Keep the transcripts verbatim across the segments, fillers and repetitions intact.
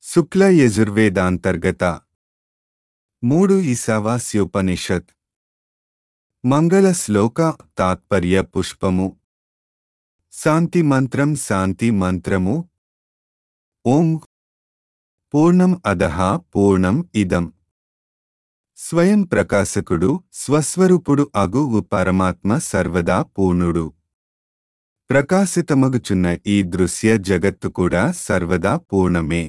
శుక్ల యజుర్వేదాంతర్గత మూడు ఈశావాస్యోపనిషత్ మంగళ శ్లోక తాత్పర్య పుష్పము శాంతి మంత్రం శాంతి మంత్రము ఓం పూర్ణం అదః పూర్ణం ఇదం స్వయం ప్రకాశకుడు స్వస్వరూపుడు అగు పరమాత్మ సర్వదా పూర్ణుడు. ప్రకాశితమగుచున్న ఈ దృశ్య జగత్తు కూడా సర్వదా పూర్ణమే.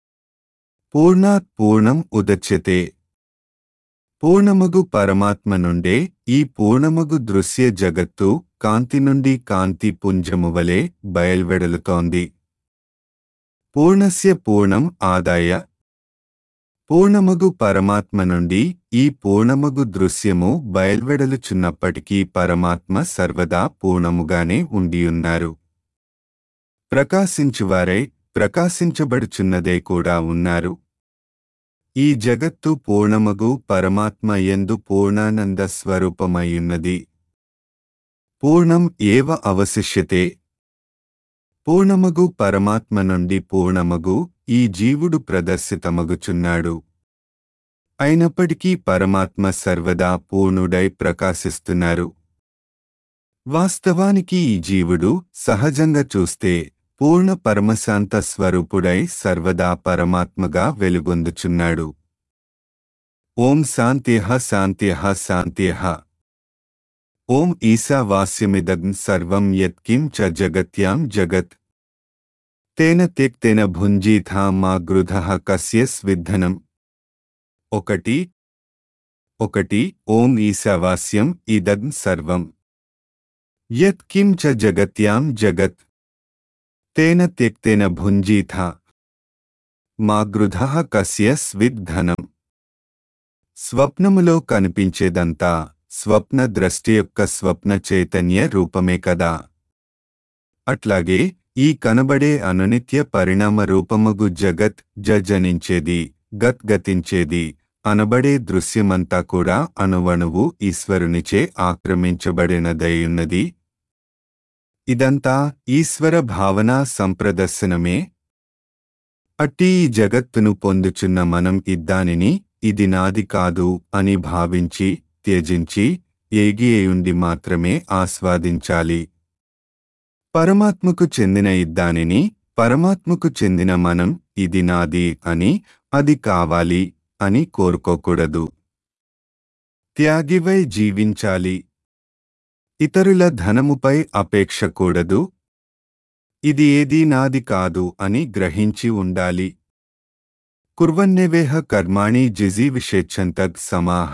పూర్ణాత్ పూర్ణం ఉదచ్యతే. పూర్ణమగు పరమాత్మ నుండే ఈ పూర్ణమగు దృశ్య జగత్తు కాంతి నుండి కాంతి పుంజము వలె బయల్వెడలుతోంది. పూర్ణస్య పూర్ణం ఆదాయ. పూర్ణమగు పరమాత్మ నుండి ఈ పూర్ణమగు దృశ్యము బయల్వెడలుచున్నప్పటికీ పరమాత్మ సర్వదా పూర్ణముగానే ఉండియున్నారు. ప్రకాశించువారై ప్రకాశించబడుచున్నదే కూడా ఉన్నారు. ఈ జగత్తు పూర్ణమగు పరమాత్మ యందు పూర్ణానంద స్వరూపమయ్యున్నది. పూర్ణం ఏవ అవశిష్యతే. పూర్ణమగు పరమాత్మ నుండి పూర్ణమగు ఈ జీవుడు ప్రదర్శితమగుచున్నాడు. అయినప్పటికీ పరమాత్మ సర్వదా పూర్ణుడై ప్రకాశిస్తున్నారు. వాస్తవానికి ఈ జీవుడు సహజంగా చూస్తే పూర్ణ పరమశాంత స్వరూపుడై సర్వదా పరమాత్మగా వెలుగొందుచున్నాడు. ఓం శాంత్యః శాంత్యః శాంత్యః. ఓం ఈశావాస్యమిదం సర్వం యత్కిం చ జగత్యాం జగత్ తేన త్యక్తేన భుంజీథా మా గృధః కస్య స్విద్ధనం. ఒకటి ఒకటి ఓం ఈశావాస్యం ఇదం సర్వం యత్కిం చ జగత్యాం జగత్ తేన త్యక్తేన భుంజీథా మా గృధః కస్య స్విద్ధనం. స్వప్నములో కనిపించేదంతా స్వప్న ద్రష్టి యొక్క స్వప్న చైతన్య రూపమే కదా. అట్లాగే ఈ కనబడే అనునిత్య పరిణామ రూపమగు జగత్ జజనించేది గద్గతించేది అనబడే దృశ్యమంతా కూడా అణువణువు ఈశ్వరునిచే ఆక్రమించబడినదయ్యున్నది. ఇదంతా ఈశ్వర భావనా సంప్రదర్శనమే. అట్టి ఈ జగత్తును పొందుచున్న మనం ఇద్దానిని ఇది నాది కాదు అని భావించి త్యజించి ఏగియేయుండి మాత్రమే ఆస్వాదించాలి. పరమాత్మకు చెందిన ఇద్దానిని పరమాత్మకు చెందిన మనం ఇది నాది అని అది కావాలి అని కోరుకోకూడదు. త్యాగివై జీవించాలి. ఇతరుల ధనముపై అపేక్ష కూడదు. ఇది ఏదీ నాది కాదు అని గ్రహించి ఉండాలి. కుర్వన్నేవేహ కర్మాణి జిజీవిషేచ్ఛంతగ్ సమాహ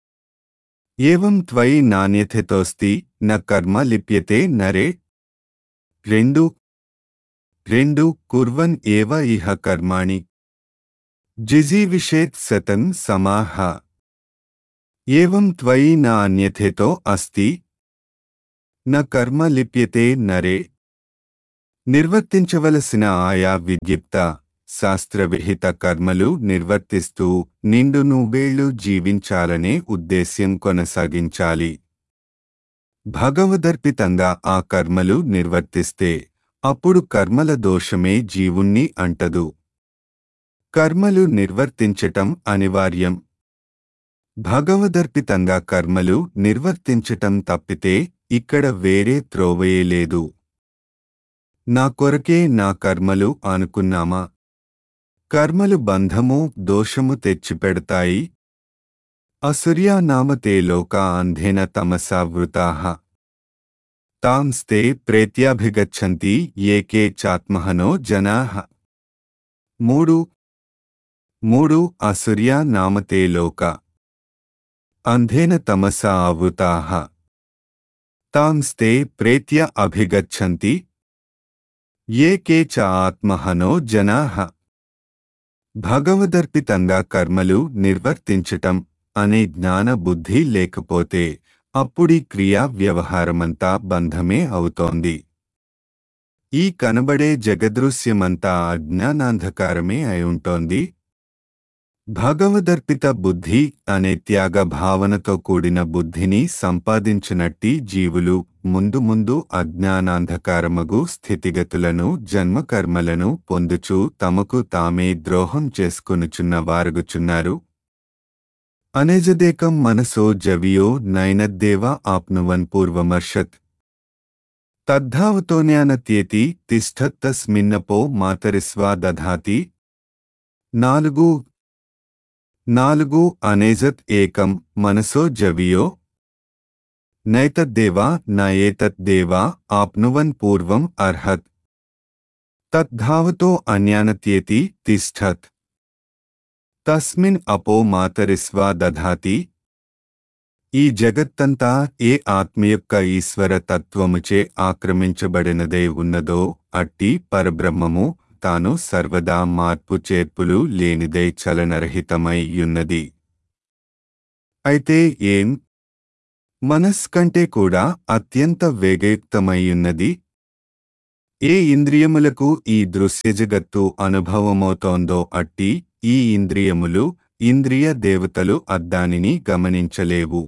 ఏవం త్వయి నాణ్యథెతోస్తి న కర్మ లిప్యతే నరే. రెండు రెండు కుర్వన్ ఏవ ఇహ కర్మాణి జిజీవిషేత్ సతం సమాహ ఏవం త్వయి న అన్యథేతో అస్తి న కర్మ లిప్యతే నరే. నిర్వర్తించవలసిన ఆయా విద్యుక్త శాస్త్రవిహిత కర్మలు నిర్వర్తిస్తూ నిండు నూబేళ్లు జీవించాలనే ఉద్దేశ్యం కొనసాగించాలి. భగవదర్పితంగా ఆ కర్మలు నిర్వర్తిస్తే అప్పుడు కర్మల దోషమే జీవుణ్ణి అంటదు. కర్మలు నిర్వర్తించటం అనివార్యం. భగవదర్పితంగా కర్మలు నిర్వర్తించటం తప్పితే ఇక్కడ వేరే త్రోవయే లేదు. నా కొరకే నా కర్మలు అనుకున్నామా? కర్మలు బంధము దోషము తెచ్చిపెడతాయి. అసుర్యా నామతే లోకా అంధేన తమసావృతాః తాంస్తే ప్రేత్యాభిగచ్చంతి ఏకే చాత్మహనో జనాః. మూడు మూడు అసుర్యా నామతే లోక అంధేన తమసా ఆవృతాః తాంస్తే ప్రేత్య అభిగచ్చంతి ఏకే చ ఆత్మహనో జనాః. భగవదర్పితంగా కర్మలు నిర్వర్తించటం అనే జ్ఞాన బుద్ధి లేకపోతే అప్పుడీ క్రియా వ్యవహారమంతా బంధమే అవుతోంది. ఈ కనబడే జగదృశ్యమంతా అజ్ఞానాంధకారమే అయుంటోంది. భగవదర్పిత బుద్ధి అనే త్యాగ భావనతో కూడిన బుద్ధిని సంపాదించినట్టి జీవులు ముందు ముందు అజ్ఞానాంధకారమగు స్థితిగతులను జన్మకర్మలను పొందుచూ తమకు తామే ద్రోహం చేసుకొనుచున్న వారుగుచున్నారు. అనేజదేకం మనసో జవియో నైనద్దేవ ఆప్నువన్ పూర్వమర్షత్ తద్ధావతోన్యానత్యేతి తిష్టత్తస్మిన్నపో మాతరిస్వా దధాతి. నాలుగు నాలుగు అనేజత్ ఏకం మనసో జవియో నైతద్దేవా నయేతద్దేవా ఆప్నువన్ పూర్వం అర్హత్ తద్ధావతో అన్యానత్యేతి తిష్టత్ తస్మిన్ అపో మాతరిస్వా దధాతి. ఈ జగత్తంతా ఏ ఆత్మ యొక్క ఈశ్వర తత్వముచే ఆక్రమించబడినదే ఉన్నదో అట్టి పరబ్రహ్మము తాను సర్వదా మార్పు చేర్పులు లేనిదై చలనరహితమై యున్నది. అయితే ఏం మనస్ కంటే కూడా అత్యంత వేగయుక్తమైయున్నది. ఏ ఇంద్రియములకు ఈ దృశ్యజగత్తు అనుభవమవుతోందో అట్టి ఈ ఇంద్రియములు ఇంద్రియ దేవతలు అద్దానిని గమనించలేవు,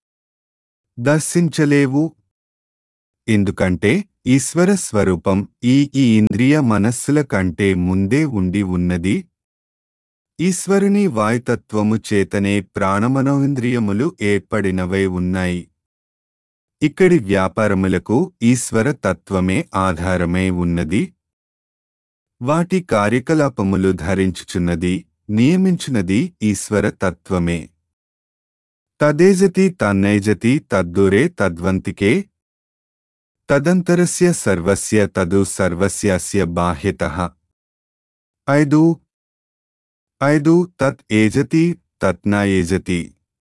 దర్శించలేవు. ఎందుకంటే ఈశ్వర స్వరూపం ఈ ఈ ఇంద్రియ మనస్సుల కంటే ముందే ఉండి ఉన్నది. ఈశ్వరుని వాయుతత్వము చేతనే ప్రాణమనోయింద్రియములు ఏర్పడినవై ఉన్నాయి. ఇక్కడి వ్యాపారములకు ఈశ్వర తత్వమే ఆధారమై ఉన్నది. వాటి కార్యకలాపములు ధరించుచున్నది, నియమించున్నది ఈశ్వర తత్వమే. తదేజతి తన్నైజతి తద్దూరే తద్వంతికే తదంతరస్య సర్వస్య తదు సర్వస్యాస్య బాహ్యతః. ఐదు ఐదు తత్ ఏజతి తత్ న ఏజతి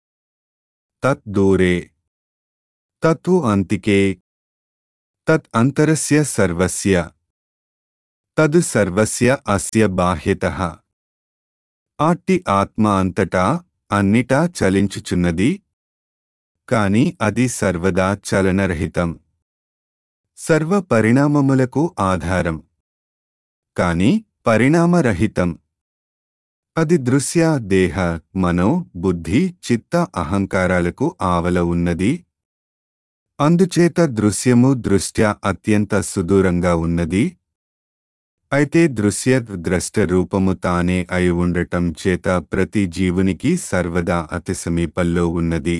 తత్ దూరే తత్తు అంతికే తత్ అంతరస్య సర్వస్య తదు సర్వస్య అస్య బాహ్యతః. అట్టి ఆత్మ అంతటా అన్నిటా చలించుచున్నది, కాని అది సర్వదా చలనరహితం. సర్వ పరిణామములకు ఆధారం, కాని పరిణామరహితం. అది దృశ్య దేహ మనో బుద్ధి చిత్త అహంకారాలకు ఆవల ఉన్నది. అందుచేత దృశ్యము దృష్ట్యా అత్యంత సుదూరంగా ఉన్నది. అయితే దృశ్య ద్రష్ట రూపము తానే అయి ఉండటం చేత ప్రతి జీవునికి సర్వదా అతి సమీపంలో ఉన్నది.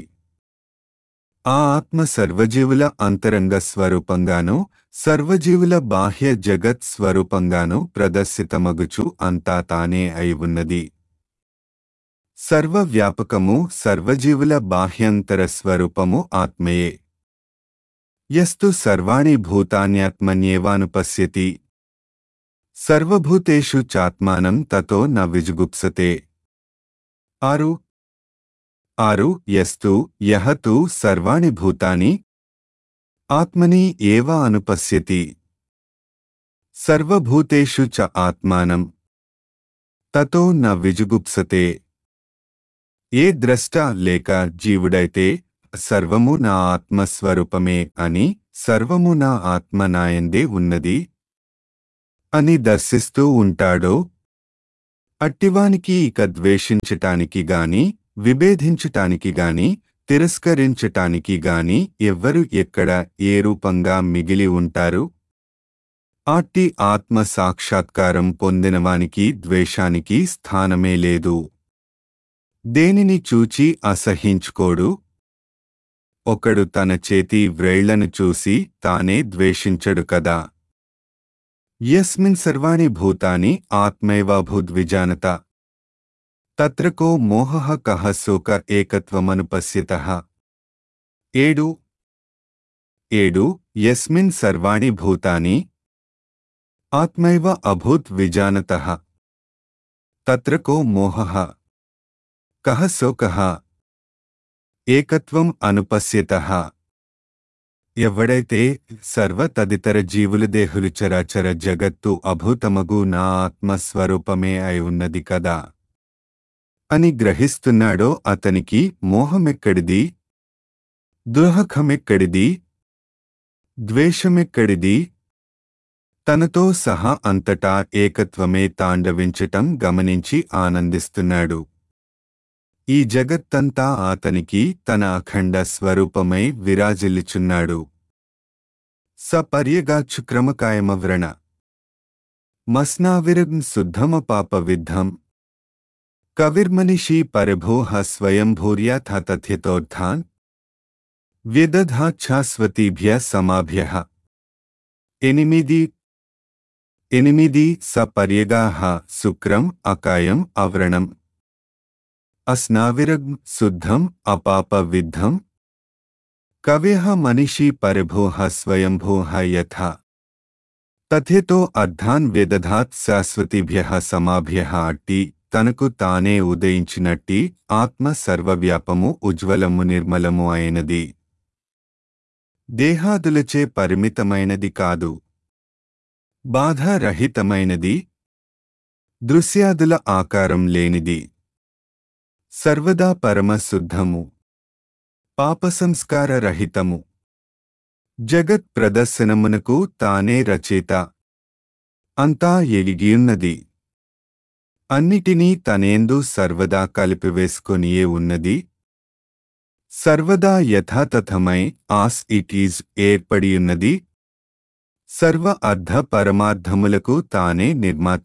ఆ ఆత్మ సర్వజీవుల అంతరంగ స్వరూపంగానూ సర్వజీవుల బాహ్య జగత్ స్వరూపంగానూ ప్రదర్శితమగుచు అంతా తానే అయి ఉన్నది. సర్వవ్యాపకము సర్వజీవుల బాహ్యంతర స్వరూపము ఆత్మయే. యస్తు సర్వాణి భూతాన్యాత్మన్యేవానుపశ్యతి సర్వభూతేషు చాత్మానం తతో న విజుగుప్సతే. ఆరు ఆరు యస్తు యః తు సర్వాణి భూతాని ఆత్మని ఏవ అనుపశ్యతి సర్వభూతేషు చ ఆత్మానం తతో న విజుగుప్సతే. ఏ ద్రష్ట లేక జీవుడైతే సర్వము నా ఆత్మస్వరూపమే అని, సర్వము నా ఆత్మ నాయందే ఉన్నది అని దర్శిస్తూ ఉంటాడో అట్టివానికి ఇక ద్వేషించటానికి గాని విభేదించటానికి గాని తిరస్కరించటానికి గాని ఎవ్వరు ఎక్కడ ఏ రూపంగా మిగిలి ఉంటారు? అట్టి ఆత్మ సాక్షాత్కారం పొందినవానికి ద్వేషానికి స్థానమే లేదు. దేనిని చూచి అసహించుకోడు. ఒకడు తన చేతి వ్రేళ్లను చూసి తానే ద్వేషించడు కదా. యస్మిన్ సర్వాణి భూతాని ఆత్మైవాభూద్విజానత తత్ర కో మోహః కః శోక ఏకత్వమనుపశ్యతః. ఏడు ఏడు యస్మిన్ సర్వాణి భూతాని ఆత్మైవ అభూత్ విజానతః తత్ర కో మోహః కః శోకః ఏకత్వం అనుపశ్యతః. ఎవడైతే సర్వ తదితర జీవుల దేహులు చరాచర జగత్తు అభూతమగు నా ఆత్మస్వరూపమే అయి ఉన్నది కదా అని గ్రహిస్తున్నాడో అతనికి మోహమెక్కడిది, దుఃఖమెక్కడిది, ద్వేషమెక్కడిది? తనతో సహా అంతటా ఏకత్వమే తాండవించటం గమనించి ఆనందిస్తున్నాడు. ఈ జగత్తంతా అతనికి తన అఖండ స్వరూపమై విరాజిల్లుచున్నాడు. సపర్యగాచ్చుక్రమకాయమవ్రణ మస్నావిరగ్ శుద్ధమ పాప విద్ధం కవిర్మనిషి పరిభోః స్వయంభూర్యాథ తథ్యతోర్థాన్ వ్యదధాచ్ఛాస్వతీభ్య సమాభ్యః. ఎనిమిది ఎనిమిది సపర్యగాః శుక్రం అకాయం అవ్రణం అస్నావిరగ్ శుద్ధం అపాప విద్ధం కవ్యః మనిషి పరిభోః స్వయంభూః యథా తథ్యతో అర్థాన్ వ్యదధాత్ శాశ్వతీభ్యః సమాభ్యః. అట్టి తనకు తానే ఉదయించినట్టి ఆత్మ సర్వవ్యాపము ఉజ్వలము నిర్మలము అయినది. దేహాదులచే పరిమితమైనది కాదు, బాధారహితమైనది, దృశ్యాదుల ఆకారం లేనిది, సర్వదా పరమశుద్ధము, పాపసంస్కార రహితము, జగత్ ప్రదర్శనమునకు తానే రచయిత, అంతా ఎలిగియున్నది, అన్నిటినీ తనేందు సర్వదా కలిపివేసుకొనియే ఉన్నది, సర్వదా యథాతథమై ఆస్ ఇట్ ఈజ్ ఏర్పడియున్నది, సర్వ అర్ధ పరమార్థములకు తానే నిర్మాత,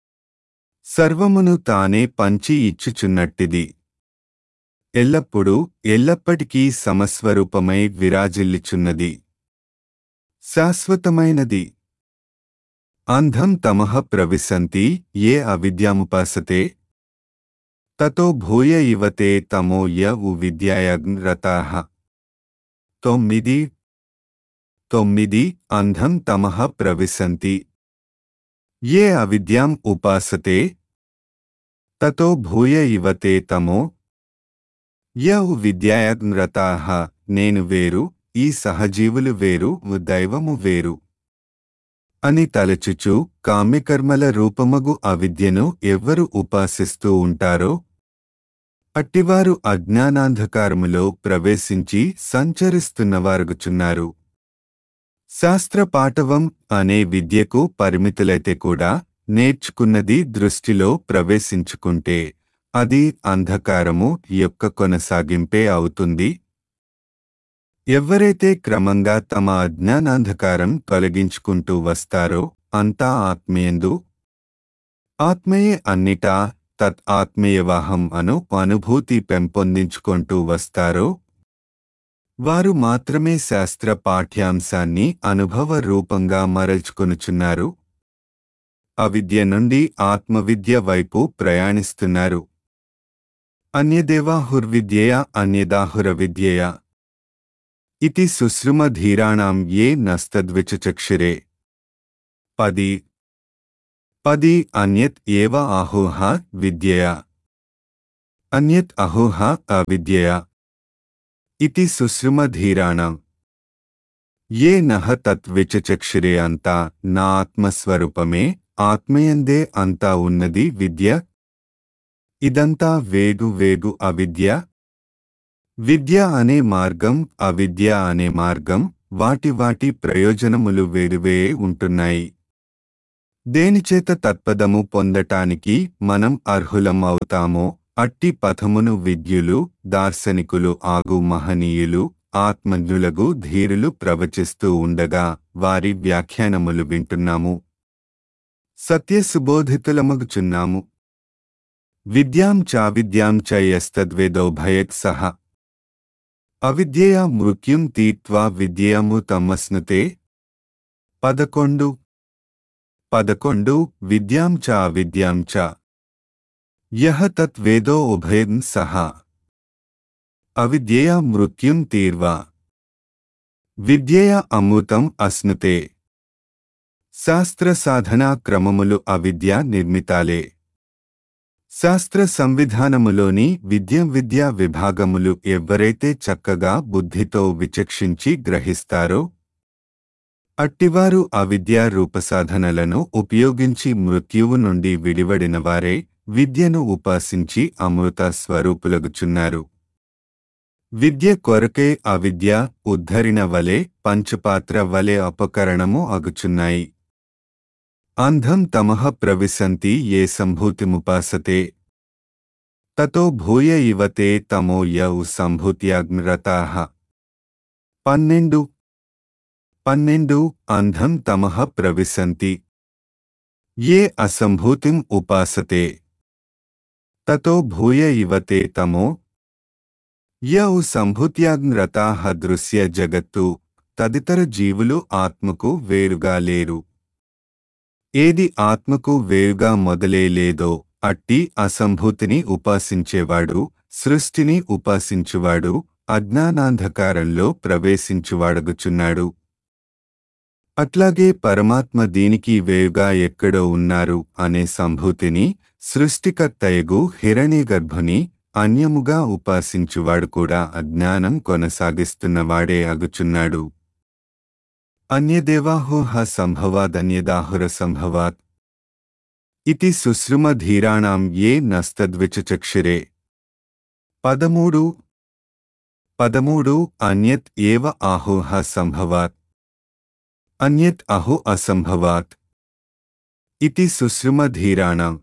సర్వమును తానే పంచి ఇచ్చుచున్నట్టిది, ఎల్లప్పుడూ ఎల్లప్పటికీ సమస్వరూపమై విరాజిల్లుచున్నది, శాశ్వతమైనది. అంధం తమః ప్రవిశంతి ఏ అవిద్యాముపాసతే తతో భూయ ఇవతే తమో య ఉ విద్యాయాగ్ రతాః. తొమ్మిది తొమ్మిది అంధం తమః ప్రవిశంతి ఏ అవిద్యాం ఉపాసతే తతో భూయ ఇవతే తమో య ఉ విద్యాయాగ్ రతాః. నేను వేరు, ఈ సహజీవులు వేరు, దైవము వేరు అని తలచుచు కామ్యకర్మల రూపమగు అవిద్యను ఎవ్వరు ఉపాసిస్తూ ఉంటారో అట్టివారు అజ్ఞానాంధకారములో ప్రవేశించి సంచరిస్తున్నవారుగుచున్నారు. శాస్త్రపాటవం అనే విద్యకు పరిమితులైతే కూడా నేర్చుకున్నది దృష్టిలో ప్రవేశించుకుంటే అది అంధకారము యొక్క కొనసాగింపే అవుతుంది. ఎవ్వరైతే క్రమంగా తమ అజ్ఞానాంధకారం తొలగించుకుంటూ వస్తారో అంతా ఆత్మయందు, ఆత్మయే అన్నిటా తత్ ఆత్మీయవాహం అను అనుభూతి పెంపొందించుకుంటూ వస్తారో వారు మాత్రమే శాస్త్ర పాఠ్యాంశాన్ని అనుభవ రూపంగా మరల్చుకొనుచున్నారు. అవిద్య నుండి ఆత్మవిద్య వైపు ప్రయాణిస్తున్నారు. అన్యదేవాహుర్విద్యయా అన్యదాహుర విద్యయా ఇతి సుశ్రుమధీరాణం ఏ నస్తద్విచచక్షురే. పది పది అన్యత్ ఏవ ఆహుః విద్యయా అన్యత్ అహుః అవిద్యయా ఇతి సుశ్రుమధీరాణం ఏ నః తద్విచచక్షురే. అంతా నా ఆత్మస్వరూపమే, ఆత్మయందే అంతా ఉన్నది విద్య. ఇదంతా వేగు వేగు అవిద్య. విద్య అనే మార్గం, అవిద్య అనే మార్గం, వాటి వాటి ప్రయోజనములు వేరువే ఉంటున్నాయి. దేనిచేత తత్పదము పొందటానికి మనం అర్హులం అవుతామో అట్టి పథమును విద్యులు, దార్శనికులు ఆగు మహనీయులు, ఆత్మజ్ఞులగు ధీరులు ప్రవచిస్తూ ఉండగా వారి వ్యాఖ్యానములు వింటున్నాము, సత్యసుబోధితులమగుచున్నాము. విద్యాం చావిద్యాం చ యస్తద్వేదో భయత్ సహ అవిద్యయా మృత్యుం తీత్వా విద్యయామృతమస్నుతే. పదకొండు పదకొండు విద్యాం చ అవిద్యాం చ యః తత్ వేదో ఉభయం సహ అవిద్యయా మృత్యుం తీర్వా విద్యయా అమృతం అస్నుతే. శాస్త్ర సాధనా క్రమములు అవిద్యా నిర్మితాలే. శాస్త్ర సంవిధానములోని విద్యం విద్యా విభాగములు ఎవ్వరైతే చక్కగా బుద్ధితో విచక్షించి గ్రహిస్తారో అట్టివారు అవిద్యా రూపసాధనలను ఉపయోగించి మృత్యువు నుండి విడివడినవారే విద్యను ఉపాసించి అమృత స్వరూపులగుచున్నారు. విద్య కొరకే అవిద్య ఉద్ధరిన వలె పంచపాత్ర వలె అపకరణము అగుచున్నాయి. అంధం తమః ప్రవిశంతి ఏ సంభూతిముపాసతే. తతో భూయ ఇవతే తమో యౌ సంభూత్యాగ్నిరతాః. పన్నెండు పన్నెండు అంధం తమః ప్రవిశంతి ఏ అసంభూతిం ఉపాసతే తతో భూయ ఇవతే తమో యౌ సంభూత్యాగ్నిరతాః. దృశ్య జగత్తు తదితర జీవులు ఆత్మకు వేరుగా లేరు. ఏది ఆత్మకు వేరుగా మొదలే లేదో అట్టి అసంభూతిని ఉపాసించేవాడు సృష్టిని ఉపాసించువాడు అజ్ఞానాంధకారంలో ప్రవేశించువాడగుచున్నాడు. అట్లాగే పరమాత్మ దీనికి వేరుగా ఎక్కడో ఉన్నారు అనే సంభూతిని సృష్టికర్తయగు హిరణ్యగర్భుని అన్యముగా ఉపాసించువాడు కూడా అజ్ఞానం కొనసాగిస్తున్నవాడే అగుచున్నాడు. అన్యదేవాహోహ సంభవాదన్యదాహుర సంభవాత్ ఇతి సుశ్రుమధీరాణాం ఏ నస్తద్విచచక్షురే. పదమూడు పదమూడు అన్యత్ ఏవ ఆహోహ సంభవాత్ అన్యత్ అహో అసంభవాత్ ఇతి సుశ్రుమధీరాణాం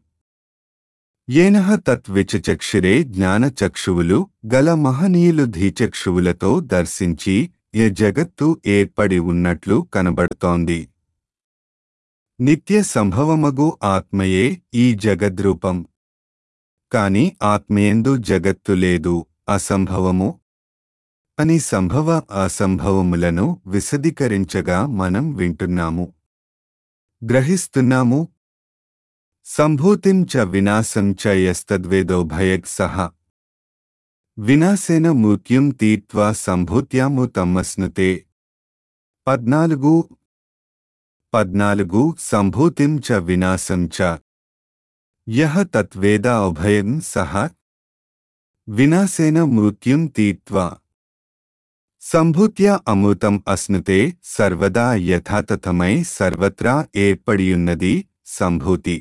ఏనః తత్ విచచక్షురే. జ్ఞానచక్షువులు గల మహనీయులు ధీచక్షువులతో దర్శించి ఏ జగత్తు ఏర్పడి ఉన్నట్లు కనబడుతోంది. నిత్య సంభవమగు ఆత్మయే ఈ జగద్రూపం. కాని ఆత్మయందు జగత్తు లేదు, అసంభవము అని సంభవ అసంభవములను విశదీకరించగా మనం వింటున్నాము, గ్రహిస్తున్నాము. సంభూతిం చ వినాశం చ యస్తద్వేదో భయక్ సహ వినాశేన మృత్యుం తీర్త్వా సంభూత్యాము తమ్మస్నుతే. పద్నాలుగు పద్నాలుగు సంభూతిం చ వినాశం చ యః తత్వేద అభయం సహ వినాశేన మృత్యుం తీర్త్వా సంభూత్యా అమృతం అశ్నుతే. సర్వదా యథాతథమై సర్వత్రా ఏర్పడియున్నది సంభూతి.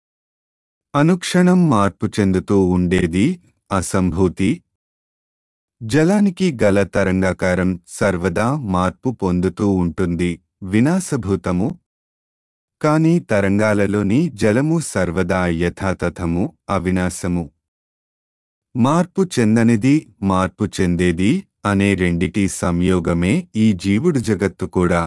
అనుక్షణం మార్పు చెందుతూ ఉండేది అసంభూతి. జలానికి గల తరంగాకారం సర్వదా మార్పు పొందుతూ ఉంటుంది, వినాశభూతము. కాని తరంగాలలోని జలము సర్వదా యథాతథము, అవినాశము. మార్పు చెందనిది, మార్పు చెందేది అనే రెండిటి సంయోగమే ఈ జీవుడు జగత్తు కూడా.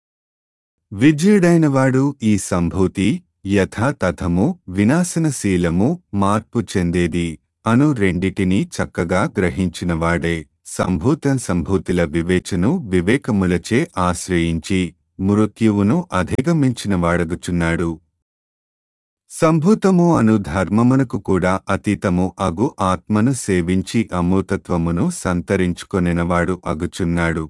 విజయుడైనవాడు ఈ సంభూతి యథాతథము, వినాశనశీలము, మార్పు చెందేది అను రెండిటినీ చక్కగా గ్రహించినవాడే సంభూతం సంభూతిల వివేచను వివేకములచే ఆశ్రయించి మృత్యువును అధిగమించినవాడగుచున్నాడు. సంభూతము అను ధర్మమునకు కూడా అతీతము అగు ఆత్మను సేవించి అమూతత్వమును సంతరించుకొనినవాడు అగుచున్నాడు.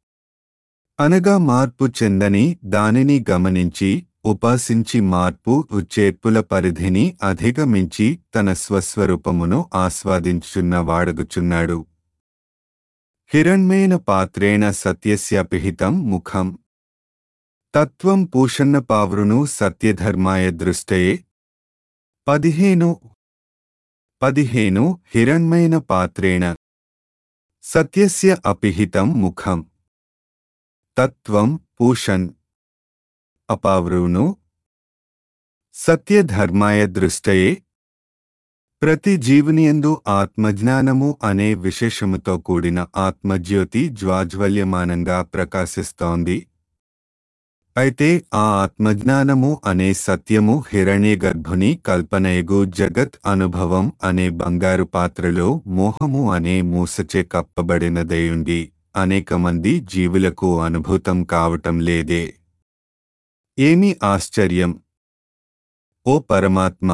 అనగా మార్పు చెందని దానిని గమనించి ఉపాసించి మార్పు ఉచ్చేర్పుల పరిధిని అధిగమించి తన స్వస్వరూపమును ఆస్వాదించుచున్న వాడగుచున్నాడు. హిరణ్మేన పాత్రేణ సత్యస్య పిహితం ముఖం తత్వం పూషన్న పావృను సత్యధర్మాయ దృష్టయే. పదిహేను పదిహేను హిరణ్మేన పాత్రేణ సత్యస్య అపిహితం ముఖం తత్వం పూషన్ అపావృను సత్యధర్మాయ దృష్టయే. ప్రతి జీవునియందు ఆత్మజ్ఞానము అనే విశేషముతో కూడిన ఆత్మజ్యోతి జ్వాజ్వల్యమానంగా ప్రకాశిస్తోంది. అయితే ఆ ఆత్మజ్ఞానము అనే సత్యము హిరణ్యగర్భుని కల్పనయగు జగత్ అనుభవం అనే బంగారు పాత్రలో మోహము అనే మూసచే కప్పబడినదయుండి అనేక మంది జీవులకు అనుభూతం కావటం లేదే. ఏమి ఆశ్చర్యం! ఓ పరమాత్మ!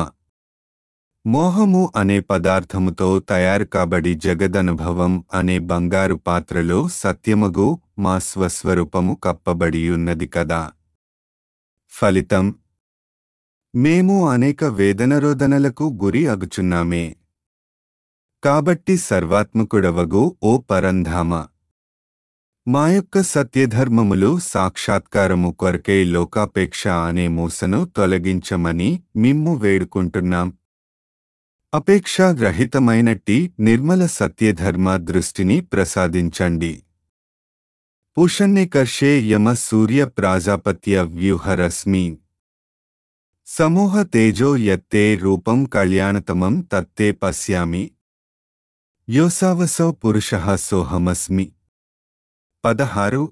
మోహము అనే పదార్థముతో తయారు కాబడి జగదనుభవం అనే బంగారు పాత్రలో సత్యమగు మా స్వస్వరూపము కప్పబడియున్నది కదా. ఫలితం మేము అనేక వేదనరోదనలకు గురి అగుచున్నామే. కాబట్టి సర్వాత్మకుడవగు ఓ పరంధామ, మా యొక్క సత్యధర్మములు సాక్షాత్కారము కొరకై లోకాపేక్ష అనే మూసను తొలగించమని మిమ్ము వేడుకుంటున్నాం. అపేక్షారహితమైనట్టి నిర్మల సత్యధర్మ దృష్టిని ప్రసాదించండి. పూషన్నికర్షే యమ సూర్య ప్రాజాపత్య వ్యూహరశ్మి సమూహ తేజో యత్తే రూపం కళ్యాణతమం తత్తే పశ్యామి యోసావసౌ పురుషః సోహమస్మి. పదహారు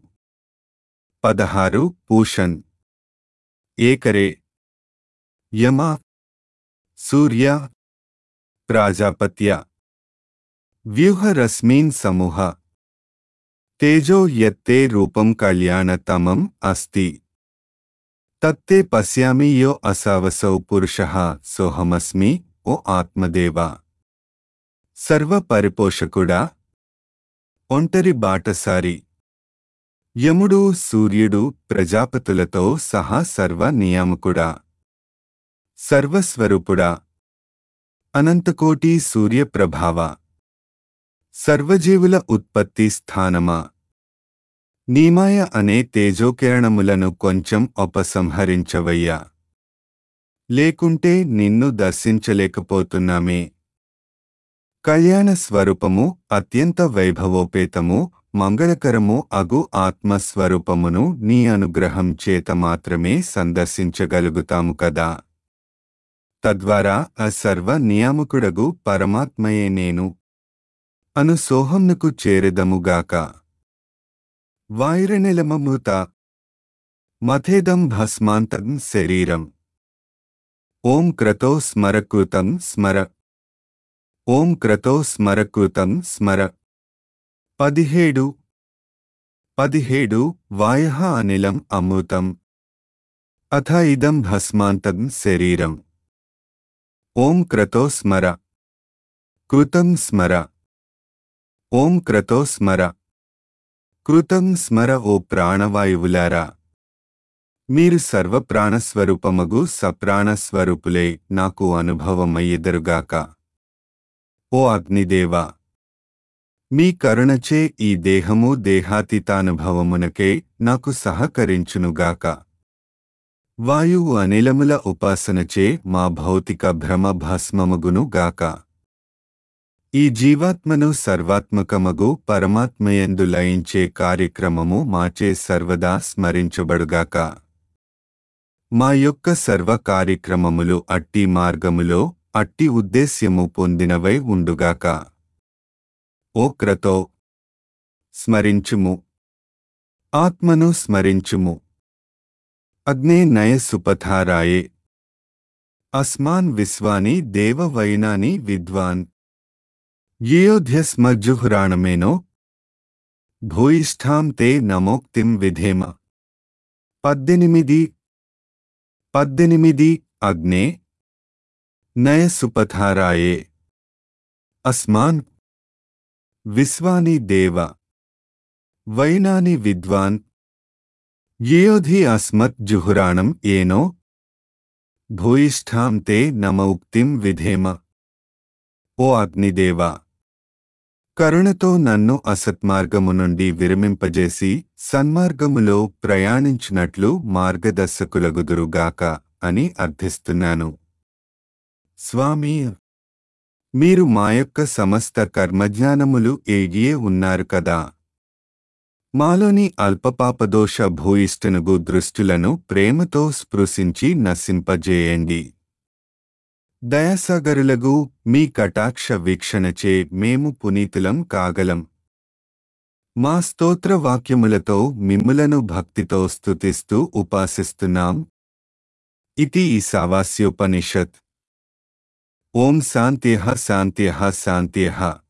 పదహారు పూషన్ ఏకరే యమ సూర్య ప్రాజాపత్య వ్యూహరశ్మీన్ సమూహ తేజో యత్తే రూపం కళ్యాణతమం అస్తి తత్తే పశ్యామి యో అసావసౌ పురుషః సోహమస్మి. ఓ ఆత్మదేవా, సర్వ పరిపోషకుడా, ఒంటరి బాటసారి, యముడు, సూర్యుడు, ప్రజాపతులతో సహా సర్వ నియామకుడా, సర్వస్వరూపుడా, అనంతకోటి సూర్యప్రభావ, సర్వజీవుల ఉత్పత్తి స్థానమా, నీమాయ అనే తేజోకిరణములను కొంచెం ఉపసంహరించవయ్యా, లేకుంటే నిన్ను దర్శించలేకపోతున్నామే. కళ్యాణ స్వరూపము, అత్యంత వైభవోపేతము, మంగళకరము అగు ఆత్మస్వరూపమును నీ అనుగ్రహం చేత మాత్రమే సందర్శించగలుగుతాము కదా. తద్వారా ఆ సర్వ నియామకుడగు పరమాత్మయే నేను అను సోహంనకు చేరెదముగాక. వాయురనిలమమూత మథేదం భస్మాంతం శరీరం. ఓం క్రతో స్మరకృతం స్మర. ఓం క్రతో స్మరకృతం స్మర. పదిహేడు పదిహేడు వాయః అనిలం అమృతం అథ ఇదం భస్మాంతం శరీరం. ఓం క్రతో స్మర. కృతం స్మర. ఓం క్రతో స్మర. కృతం స్మర. ఓ ప్రాణవాయువులారా, మీరు సర్వ ప్రాణస్వరూపమగు సప్రాణస్వరూపులే నాకు అనుభవమయ్యెదరుగాక. ఓ అగ్నిదేవా, మీ కరుణచే ఈ దేహము దేహాతీతానుభవమునకే నాకు సహకరించునుగాక. వాయువు అనిలముల ఉపాసనచే మా భౌతిక భ్రమ భస్మమగును గాక. ఈ జీవాత్మను సర్వాత్మకమగు పరమాత్మయందు లయించే కార్యక్రమము మాచే సర్వదా స్మరించబడుగాక. మా యొక్క సర్వ కార్యక్రమములు అట్టి మార్గములో అట్టి ఉద్దేశ్యము పొందినవై ఉండుగాక. ఓ క్రతో స్మరించుము, ఆత్మను స్మరించుము. అగ్నే నయ సుపథారాయే అస్మాన్ విశ్వాని దేవ వైనాని విద్వాన్ యేయోధ్యస్మజ్జుహురాణమేనో భూయిష్ఠాం తే నమోక్తిం విధేమ. పద్దెనిమిది పద్దెనిమిది అగ్నే నయ సుపథారాయే అస్మాన్ విశ్వాని దేవ వైనాని విద్వాన్ యేయోధి అస్మత్ జుహురాణం ఏనో భూయిష్ఠాం తే నమౌక్తిం విధేమ. ఓ అగ్నిదేవా, కరుణతో నన్ను అసత్మార్గము నుండి విరమింపజేసి సన్మార్గములో ప్రయాణించినట్లు మార్గదర్శకులగుదురుగాక అని అర్థిస్తున్నాను. స్వామి, మీరు మా యొక్క సమస్త కర్మజ్ఞానములు ఏగియే ఉన్నారు కదా. మాలోని అల్పపాపదోష భూయిష్టనుగు దృష్టులను ప్రేమతో స్పృశించి నశింపజేయండి. దయాసాగరులగు మీ కటాక్ష వీక్షణచే మేము పునీతులం కాగలం. మా స్తోత్ర వాక్యములతో మిమ్ములను భక్తితో స్తుతిస్తూ ఉపాసిస్తున్నాం. ఇతి ఈశావాస్యోపనిషత్. ఓం శాంత్యః శాంత్యః శాంత్యః.